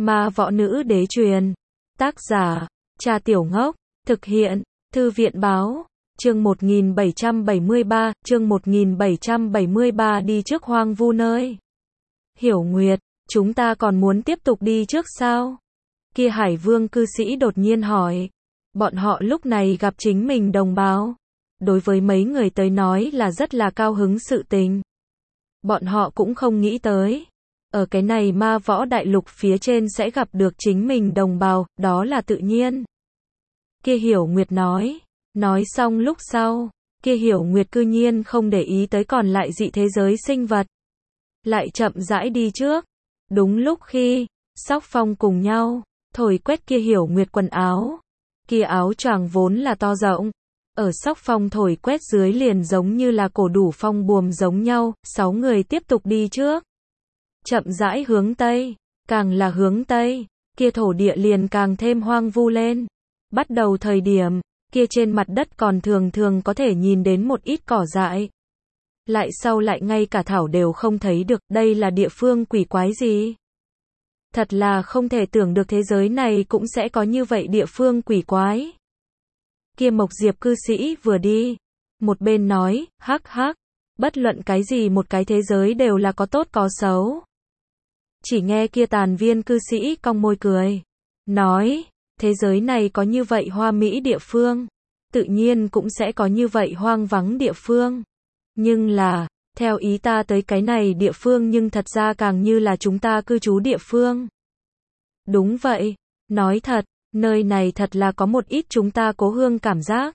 Ma võ nữ đế truyền. Tác giả, Cha Tiểu Ngốc. Thực hiện, Thư viện báo. Chương 1773, chương 1773 đi trước hoang vu nơi. Hiểu Nguyệt, chúng ta còn muốn tiếp tục đi trước sao? Kia Hải Vương cư sĩ đột nhiên hỏi. Bọn họ lúc này gặp chính mình đồng bào. Đối với mấy người tới nói là rất là cao hứng sự tình. Bọn họ cũng không nghĩ tới. Ở cái này ma võ đại lục phía trên sẽ gặp được chính mình đồng bào, đó là tự nhiên. Kia Hiểu Nguyệt nói. Nói xong lúc sau, kia Hiểu Nguyệt cư nhiên không để ý tới còn lại dị thế giới sinh vật. Lại chậm rãi đi trước. Đúng lúc khi, Sóc Phong cùng nhau, thổi quét kia Hiểu Nguyệt quần áo. Kia áo choàng vốn là to rộng. Ở Sóc Phong thổi quét dưới liền giống như là cổ đủ phong buồm giống nhau, 6 người tiếp tục đi trước. Chậm rãi hướng Tây, càng là hướng Tây, kia thổ địa liền càng thêm hoang vu lên. Bắt đầu thời điểm, kia trên mặt đất còn thường thường có thể nhìn đến một ít cỏ dại. Lại sau lại ngay cả thảo đều không thấy được, đây là địa phương quỷ quái gì? Thật là không thể tưởng được thế giới này cũng sẽ có như vậy địa phương quỷ quái. Kia Mộc Diệp cư sĩ vừa đi, một bên nói, hắc hắc, bất luận cái gì một cái thế giới đều là có tốt có xấu. Chỉ nghe kia Tàn Viên cư sĩ cong môi cười, nói, thế giới này có như vậy hoa mỹ địa phương, tự nhiên cũng sẽ có như vậy hoang vắng địa phương. Nhưng là, theo ý ta tới cái này địa phương nhưng thật ra càng như là chúng ta cư trú địa phương. Đúng vậy, nói thật, nơi này thật là có một ít chúng ta cố hương cảm giác.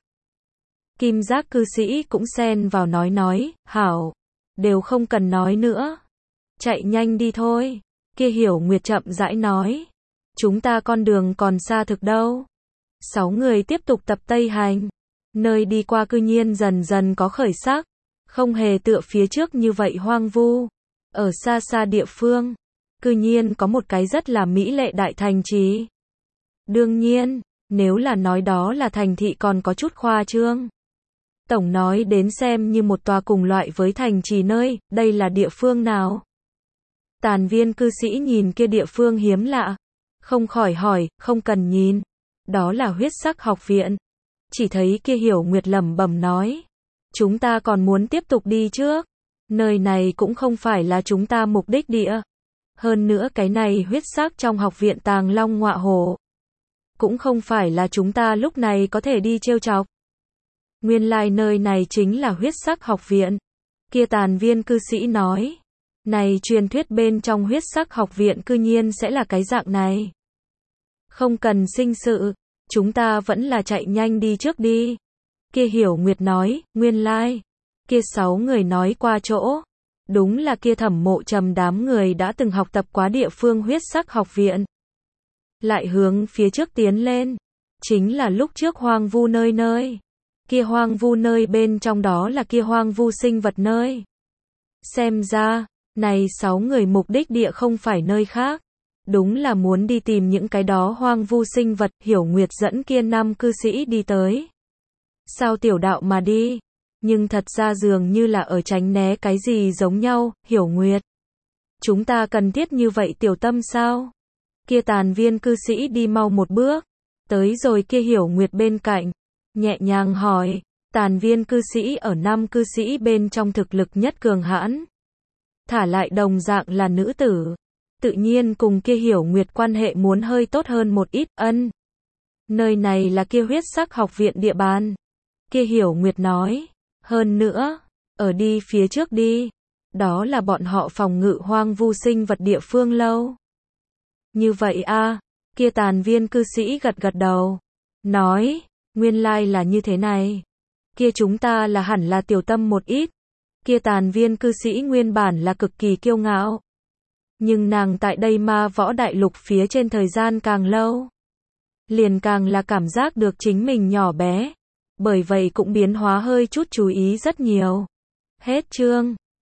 Kim Giác cư sĩ cũng xen vào nói, hảo, đều không cần nói nữa. Chạy nhanh đi thôi. Kia Hiểu Nguyệt chậm rãi nói. Chúng ta con đường còn xa thực đâu. 6 người tiếp tục tập Tây hành. Nơi đi qua cư nhiên dần dần có khởi sắc. Không hề tựa phía trước như vậy hoang vu. Ở xa xa địa phương, cư nhiên có một cái rất là mỹ lệ đại thành trì. Đương nhiên, nếu là nói đó là thành thị còn có chút khoa trương. Tổng nói đến xem như một tòa cùng loại với thành trì nơi, đây là địa phương nào? Tàn Viên cư sĩ nhìn kia địa phương hiếm lạ. Không khỏi hỏi, không cần nhìn. Đó là Huyết Sắc học viện. Chỉ thấy kia Hiểu Nguyệt lẩm bẩm nói. Chúng ta còn muốn tiếp tục đi trước. Nơi này cũng không phải là chúng ta mục đích địa. Hơn nữa cái này huyết sắc trong học viện Tàng Long Ngọa Hổ. Cũng không phải là chúng ta lúc này có thể đi trêu chọc. Nguyên lai nơi này chính là huyết sắc học viện. Kia Tàn Viên cư sĩ nói. Này truyền thuyết bên trong huyết sắc học viện cư nhiên sẽ là cái dạng này. Không cần sinh sự, chúng ta vẫn là chạy nhanh đi trước đi. Kia Hiểu Nguyệt nói, nguyên lai. Kia 6 người nói qua chỗ. Đúng là kia Thẩm Mộ Trầm đám người đã từng học tập quá địa phương huyết sắc học viện. Lại hướng phía trước tiến lên. Chính là lúc trước hoang vu nơi. Kia hoang vu nơi bên trong đó là kia hoang vu sinh vật nơi. Xem ra, này 6 người mục đích địa không phải nơi khác. Đúng là muốn đi tìm những cái đó hoang vu sinh vật. Hiểu Nguyệt dẫn kia 5 cư sĩ đi tới. Sao tiểu đạo mà đi? Nhưng thật ra dường như là ở tránh né cái gì giống nhau, Hiểu Nguyệt. Chúng ta cần thiết như vậy tiểu tâm sao? Kia Tàn Viên cư sĩ đi mau một bước. Tới rồi kia Hiểu Nguyệt bên cạnh. Nhẹ nhàng hỏi. Tàn Viên cư sĩ ở 5 cư sĩ bên trong thực lực nhất cường hãn. Thả lại đồng dạng là nữ tử. Tự nhiên cùng kia Hiểu Nguyệt quan hệ muốn hơi tốt hơn một ít. Ân. Nơi này là kia huyết sắc học viện địa bàn. Kia Hiểu Nguyệt nói. Hơn nữa, ở đi phía trước đi. Đó là bọn họ phòng ngự hoang vu sinh vật địa phương lâu. Như vậy a. Kia Tàn Viên cư sĩ gật gật đầu. Nói, nguyên lai là như thế này. Kia chúng ta là hẳn là tiểu tâm một ít. Kia Tàn Viên cư sĩ nguyên bản là cực kỳ kiêu ngạo. Nhưng nàng tại đây ma võ đại lục phía trên thời gian càng lâu. Liền càng là cảm giác được chính mình nhỏ bé. Bởi vậy cũng biến hóa hơi chút chú ý rất nhiều. Hết chương.